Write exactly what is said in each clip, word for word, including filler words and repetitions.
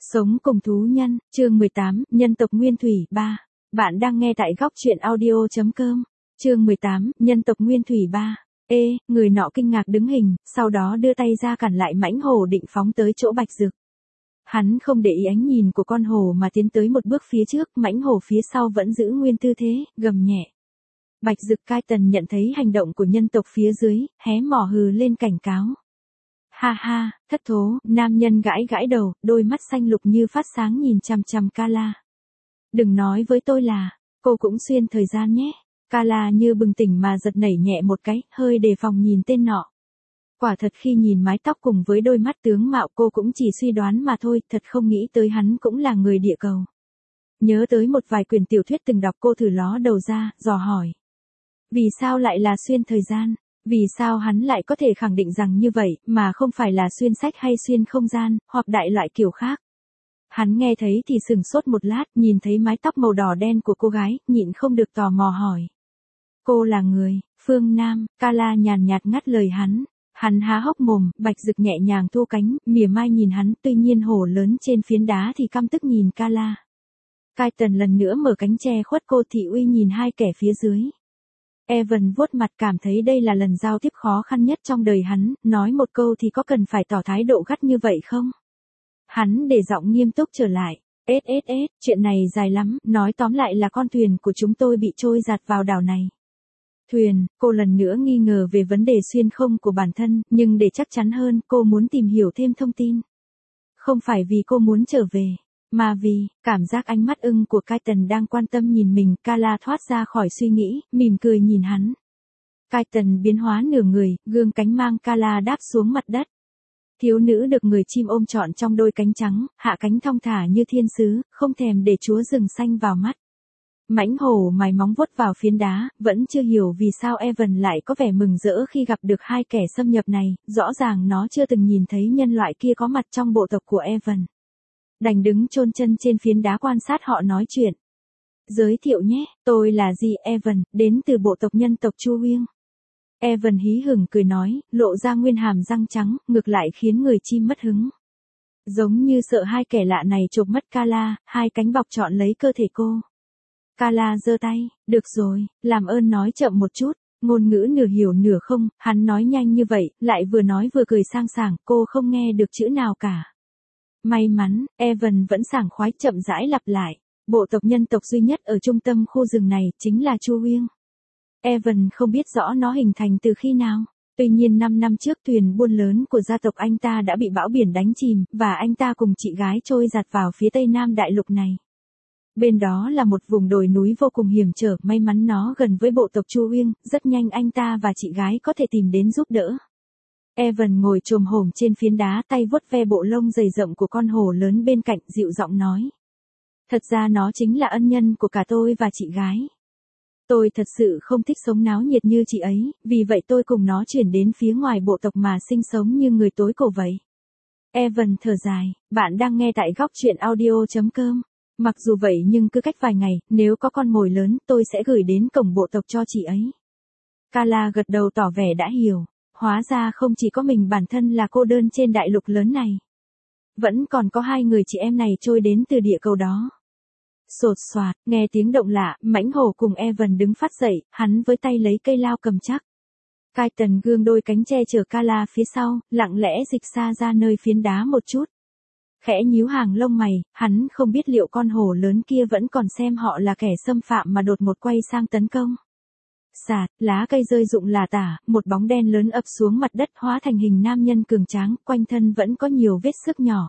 Sống cùng thú nhân, chương mười tám, nhân tộc Nguyên Thủy, ba. Bạn đang nghe tại góc truyện audio.com. Chương mười tám, nhân tộc Nguyên Thủy ba. Ê, người nọ kinh ngạc đứng hình, sau đó đưa tay ra cản lại mãnh hổ định phóng tới chỗ Bạch Dực. Hắn không để ý ánh nhìn của con hổ mà tiến tới một bước phía trước, mãnh hổ phía sau vẫn giữ nguyên tư thế, gầm nhẹ. Bạch Dực Cai Tần nhận thấy hành động của nhân tộc phía dưới, hé mỏ hừ lên cảnh cáo. Ha ha, thất thố, nam nhân gãi gãi đầu, đôi mắt xanh lục như phát sáng nhìn chằm chằm Kala. Đừng nói với tôi là, cô cũng xuyên thời gian nhé. Kala như bừng tỉnh mà giật nảy nhẹ một cái, hơi đề phòng nhìn tên nọ. Quả thật khi nhìn mái tóc cùng với đôi mắt tướng mạo cô cũng chỉ suy đoán mà thôi, thật không nghĩ tới hắn cũng là người địa cầu. Nhớ tới một vài quyển tiểu thuyết từng đọc, cô thử ló đầu ra, dò hỏi. Vì sao lại là xuyên thời gian? Vì sao hắn lại có thể khẳng định rằng như vậy, mà không phải là xuyên sách hay xuyên không gian, hoặc đại loại kiểu khác? Hắn nghe thấy thì sừng sốt một lát, nhìn thấy mái tóc màu đỏ đen của cô gái, nhịn không được tò mò hỏi. Cô là người, phương Nam, Kala nhàn nhạt ngắt lời hắn. Hắn há hốc mồm, Bạch Dực nhẹ nhàng thu cánh, mỉa mai nhìn hắn, tuy nhiên hổ lớn trên phiến đá thì căm tức nhìn Kala. Cai Tần lần nữa mở cánh che khuất cô, thị uy nhìn hai kẻ phía dưới. Evan vuốt mặt cảm thấy đây là lần giao tiếp khó khăn nhất trong đời hắn, nói một câu thì có cần phải tỏ thái độ gắt như vậy không? Hắn để giọng nghiêm túc trở lại. Ết ết ết, chuyện này dài lắm, nói tóm lại là con thuyền của chúng tôi bị trôi giạt vào đảo này. Thuyền, cô lần nữa nghi ngờ về vấn đề xuyên không của bản thân, nhưng để chắc chắn hơn, cô muốn tìm hiểu thêm thông tin. Không phải vì cô muốn trở về, mà vì, cảm giác ánh mắt ưng của Cai Tần đang quan tâm nhìn mình, Kala thoát ra khỏi suy nghĩ, mỉm cười nhìn hắn. Cai Tần biến hóa nửa người, gương cánh mang Kala đáp xuống mặt đất. Thiếu nữ được người chim ôm trọn trong đôi cánh trắng, hạ cánh thong thả như thiên sứ, không thèm để chúa rừng xanh vào mắt. Mãnh hổ mài móng vuốt vào phiến đá, vẫn chưa hiểu vì sao Evan lại có vẻ mừng rỡ khi gặp được hai kẻ xâm nhập này, rõ ràng nó chưa từng nhìn thấy nhân loại kia có mặt trong bộ tộc của Evan. Đành đứng chôn chân trên phiến đá quan sát họ nói chuyện. Giới thiệu nhé, tôi là Di Evan, đến từ bộ tộc nhân tộc Chu Huynh. Evan hí hửng cười nói, lộ ra nguyên hàm răng trắng, ngược lại khiến người chim mất hứng. Giống như sợ hai kẻ lạ này chộp mất Kala, hai cánh bọc trọn lấy cơ thể cô. Kala giơ tay, được rồi, làm ơn nói chậm một chút, ngôn ngữ nửa hiểu nửa không, hắn nói nhanh như vậy, lại vừa nói vừa cười sang sảng, cô không nghe được chữ nào cả. May mắn, Evan vẫn sảng khoái chậm rãi lặp lại, bộ tộc nhân tộc duy nhất ở trung tâm khu rừng này chính là Chu Huynh. Evan không biết rõ nó hình thành từ khi nào, tuy nhiên năm năm trước thuyền buôn lớn của gia tộc anh ta đã bị bão biển đánh chìm, và anh ta cùng chị gái trôi giạt vào phía tây nam đại lục này. Bên đó là một vùng đồi núi vô cùng hiểm trở, may mắn nó gần với bộ tộc Chu Huynh, rất nhanh anh ta và chị gái có thể tìm đến giúp đỡ. Evan ngồi chồm hổm trên phiến đá, tay vuốt ve bộ lông dày rộng của con hổ lớn bên cạnh, dịu giọng nói. Thật ra nó chính là ân nhân của cả tôi và chị gái. Tôi thật sự không thích sống náo nhiệt như chị ấy, vì vậy tôi cùng nó chuyển đến phía ngoài bộ tộc mà sinh sống như người tối cổ vậy. Evan thở dài, bạn đang nghe tại góc truyện audio.com. Mặc dù vậy nhưng cứ cách vài ngày, nếu có con mồi lớn, tôi sẽ gửi đến cổng bộ tộc cho chị ấy. Kala gật đầu tỏ vẻ đã hiểu. Hóa ra không chỉ có mình bản thân là cô đơn trên đại lục lớn này. Vẫn còn có hai người chị em này trôi đến từ địa cầu đó. Sột soạt, nghe tiếng động lạ, mãnh hổ cùng Evan đứng phát dậy, hắn với tay lấy cây lao cầm chắc. Cai Tần gương đôi cánh che chở Kala phía sau, lặng lẽ dịch xa ra nơi phiến đá một chút. Khẽ nhíu hàng lông mày, hắn không biết liệu con hổ lớn kia vẫn còn xem họ là kẻ xâm phạm mà đột một quay sang tấn công. Sạt, lá cây rơi rụng là tả, một bóng đen lớn ập xuống mặt đất hóa thành hình nam nhân cường tráng, quanh thân vẫn có nhiều vết xước nhỏ.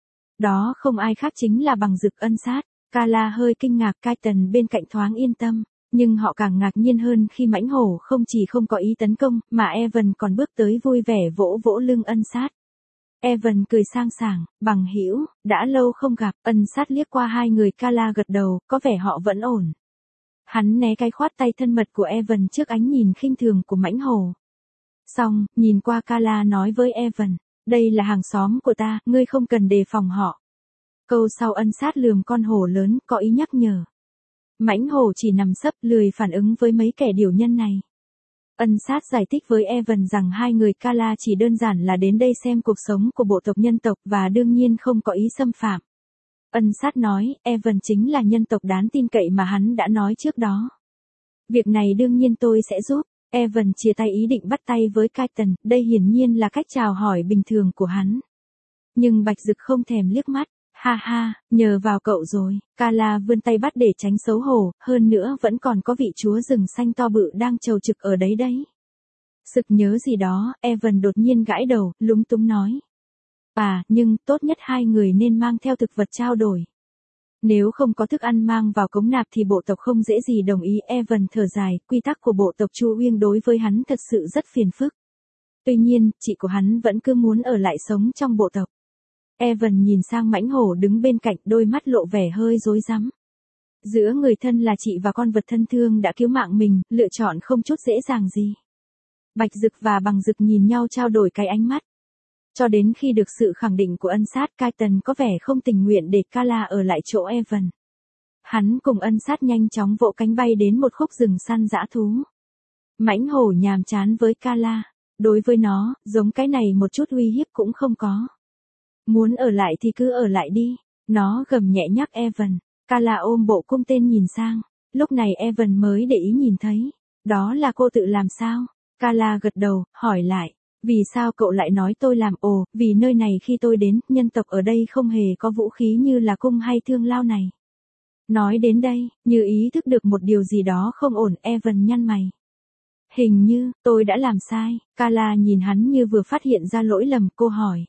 Đó không ai khác chính là Bằng Dực Ân Sát. Kala hơi kinh ngạc, Cai Tần bên cạnh thoáng yên tâm, nhưng họ càng ngạc nhiên hơn khi mãnh hổ không chỉ không có ý tấn công, mà Evan còn bước tới vui vẻ vỗ vỗ lưng Ân Sát. Evan cười sang sảng, Bằng hữu, đã lâu không gặp, Ân Sát liếc qua hai người Kala gật đầu, có vẻ họ vẫn ổn. Hắn né cái khoát tay thân mật của Evan trước ánh nhìn khinh thường của mãnh hổ. Xong, nhìn qua Kala nói với Evan, đây là hàng xóm của ta, ngươi không cần đề phòng họ. Câu sau Ân Sát lườm con hổ lớn, có ý nhắc nhở. Mãnh hổ chỉ nằm sấp lười phản ứng với mấy kẻ điểu nhân này. Ân Sát giải thích với Evan rằng hai người Kala chỉ đơn giản là đến đây xem cuộc sống của bộ tộc nhân tộc và đương nhiên không có ý xâm phạm. Ân sát nói, Evan chính là nhân tộc đáng tin cậy mà hắn đã nói trước đó. Việc này đương nhiên tôi sẽ giúp. Evan chia tay ý định bắt tay với Kaiten, đây hiển nhiên là cách chào hỏi bình thường của hắn. Nhưng Bạch Dực không thèm liếc mắt. Ha ha, nhờ vào cậu rồi. Kala vươn tay bắt để tránh xấu hổ, hơn nữa vẫn còn có vị chúa rừng xanh to bự đang chầu trực ở đấy đấy. Sực nhớ gì đó, Evan đột nhiên gãi đầu, lúng túng nói. À, nhưng tốt nhất hai người nên mang theo thực vật trao đổi. Nếu không có thức ăn mang vào cống nạp thì bộ tộc không dễ gì đồng ý. Evan thở dài, quy tắc của bộ tộc Chu Uyên đối với hắn thật sự rất phiền phức. Tuy nhiên, chị của hắn vẫn cứ muốn ở lại sống trong bộ tộc. Evan nhìn sang mãnh hổ đứng bên cạnh, đôi mắt lộ vẻ hơi rối rắm. Giữa người thân là chị và con vật thân thương đã cứu mạng mình, lựa chọn không chút dễ dàng gì. Bạch Dực và Bằng Dực nhìn nhau trao đổi cái ánh mắt. Cho đến khi được sự khẳng định của ân sát, Kaiten có vẻ không tình nguyện để Kala ở lại chỗ Evan. Hắn cùng ân sát nhanh chóng vỗ cánh bay đến một khúc rừng săn dã thú. Mãnh hổ nhàm chán với Kala. Đối với nó, giống cái này một chút uy hiếp cũng không có. Muốn ở lại thì cứ ở lại đi. Nó gầm nhẹ nhắc Evan. Kala ôm bộ cung tên nhìn sang. Lúc này Evan mới để ý nhìn thấy. Đó là cô tự làm sao? Kala gật đầu, hỏi lại. Vì sao cậu lại nói tôi làm? Ồ, vì nơi này khi tôi đến, nhân tộc ở đây không hề có vũ khí như là cung hay thương lao này. Nói đến đây, như ý thức được một điều gì đó không ổn, Evan nhăn mày. Hình như, tôi đã làm sai. Kala nhìn hắn như vừa phát hiện ra lỗi lầm, cô hỏi.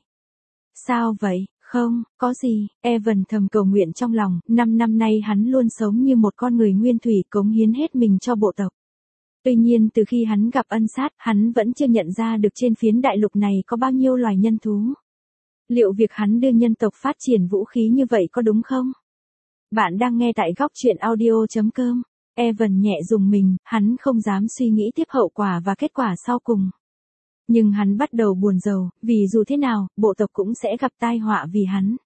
Sao vậy? Không, có gì. Evan thầm cầu nguyện trong lòng, năm năm nay hắn luôn sống như một con người nguyên thủy, cống hiến hết mình cho bộ tộc. Tuy nhiên từ khi hắn gặp ân sát, hắn vẫn chưa nhận ra được trên phiến đại lục này có bao nhiêu loài nhân thú. Liệu việc hắn đưa nhân tộc phát triển vũ khí như vậy có đúng không? Bạn đang nghe tại góc truyện audio chấm com. Evan nhẹ dùng mình, hắn không dám suy nghĩ tiếp hậu quả và kết quả sau cùng. Nhưng hắn bắt đầu buồn rầu, vì dù thế nào, bộ tộc cũng sẽ gặp tai họa vì hắn.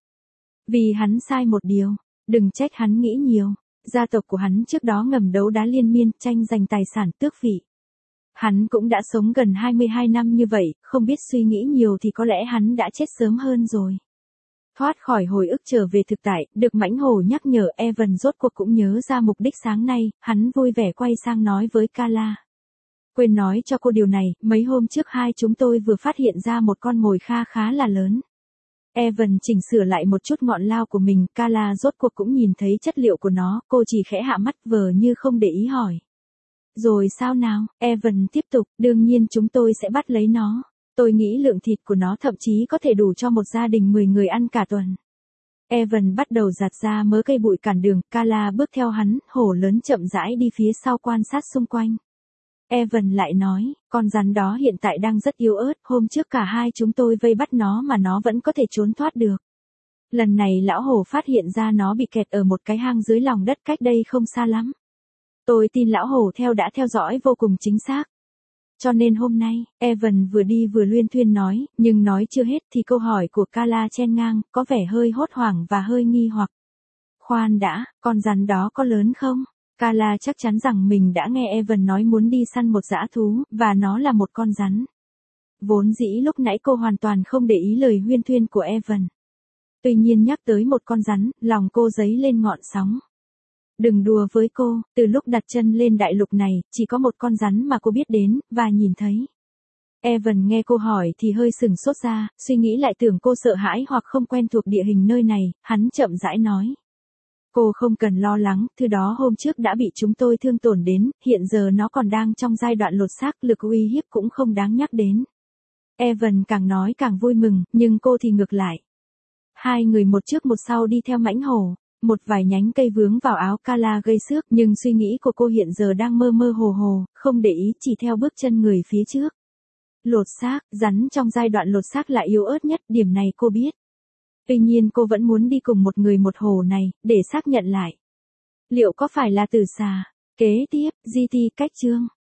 Vì hắn sai một điều, đừng trách hắn nghĩ nhiều. Gia tộc của hắn trước đó ngầm đấu đá liên miên, tranh giành tài sản tước vị. Hắn cũng đã sống gần hai mươi hai năm như vậy, không biết suy nghĩ nhiều thì có lẽ hắn đã chết sớm hơn rồi. Thoát khỏi hồi ức trở về thực tại, được mãnh hổ nhắc nhở, Evan rốt cuộc cũng nhớ ra mục đích sáng nay, hắn vui vẻ quay sang nói với Kala. Quên nói cho cô điều này, mấy hôm trước hai chúng tôi vừa phát hiện ra một con mồi kha khá là lớn. Evan chỉnh sửa lại một chút ngọn lao của mình, Kala rốt cuộc cũng nhìn thấy chất liệu của nó, cô chỉ khẽ hạ mắt vờ như không để ý hỏi. Rồi sao nào? Evan tiếp tục, đương nhiên chúng tôi sẽ bắt lấy nó. Tôi nghĩ lượng thịt của nó thậm chí có thể đủ cho một gia đình mười người ăn cả tuần. Evan bắt đầu giạt ra mớ cây bụi cản đường, Kala bước theo hắn, hổ lớn chậm rãi đi phía sau quan sát xung quanh. Evan lại nói, con rắn đó hiện tại đang rất yếu ớt, hôm trước cả hai chúng tôi vây bắt nó mà nó vẫn có thể trốn thoát được. Lần này lão hổ phát hiện ra nó bị kẹt ở một cái hang dưới lòng đất cách đây không xa lắm. Tôi tin lão hổ theo đã theo dõi vô cùng chính xác. Cho nên hôm nay, Evan vừa đi vừa luyên thuyên nói, nhưng nói chưa hết thì câu hỏi của Kala chen ngang, có vẻ hơi hốt hoảng và hơi nghi hoặc. Khoan đã, con rắn đó có lớn không? Kala chắc chắn rằng mình đã nghe Evan nói muốn đi săn một dã thú, và nó là một con rắn. Vốn dĩ lúc nãy cô hoàn toàn không để ý lời huyên thuyên của Evan. Tuy nhiên nhắc tới một con rắn, lòng cô dấy lên ngọn sóng. Đừng đùa với cô, từ lúc đặt chân lên đại lục này, chỉ có một con rắn mà cô biết đến, và nhìn thấy. Evan nghe cô hỏi thì hơi sừng sốt ra, suy nghĩ lại tưởng cô sợ hãi hoặc không quen thuộc địa hình nơi này, hắn chậm rãi nói. Cô không cần lo lắng, thứ đó hôm trước đã bị chúng tôi thương tổn đến, hiện giờ nó còn đang trong giai đoạn lột xác, lực uy hiếp cũng không đáng nhắc đến. Evan càng nói càng vui mừng, nhưng cô thì ngược lại. Hai người một trước một sau đi theo mãnh hổ, một vài nhánh cây vướng vào áo Kala gây xước, nhưng suy nghĩ của cô hiện giờ đang mơ mơ hồ hồ, không để ý chỉ theo bước chân người phía trước. Lột xác, rắn trong giai đoạn lột xác là yếu ớt nhất, điểm này cô biết. Tuy nhiên cô vẫn muốn đi cùng một người một hồ này, để xác nhận lại. Liệu có phải là tử xà? Kế tiếp, giê tê cách chương.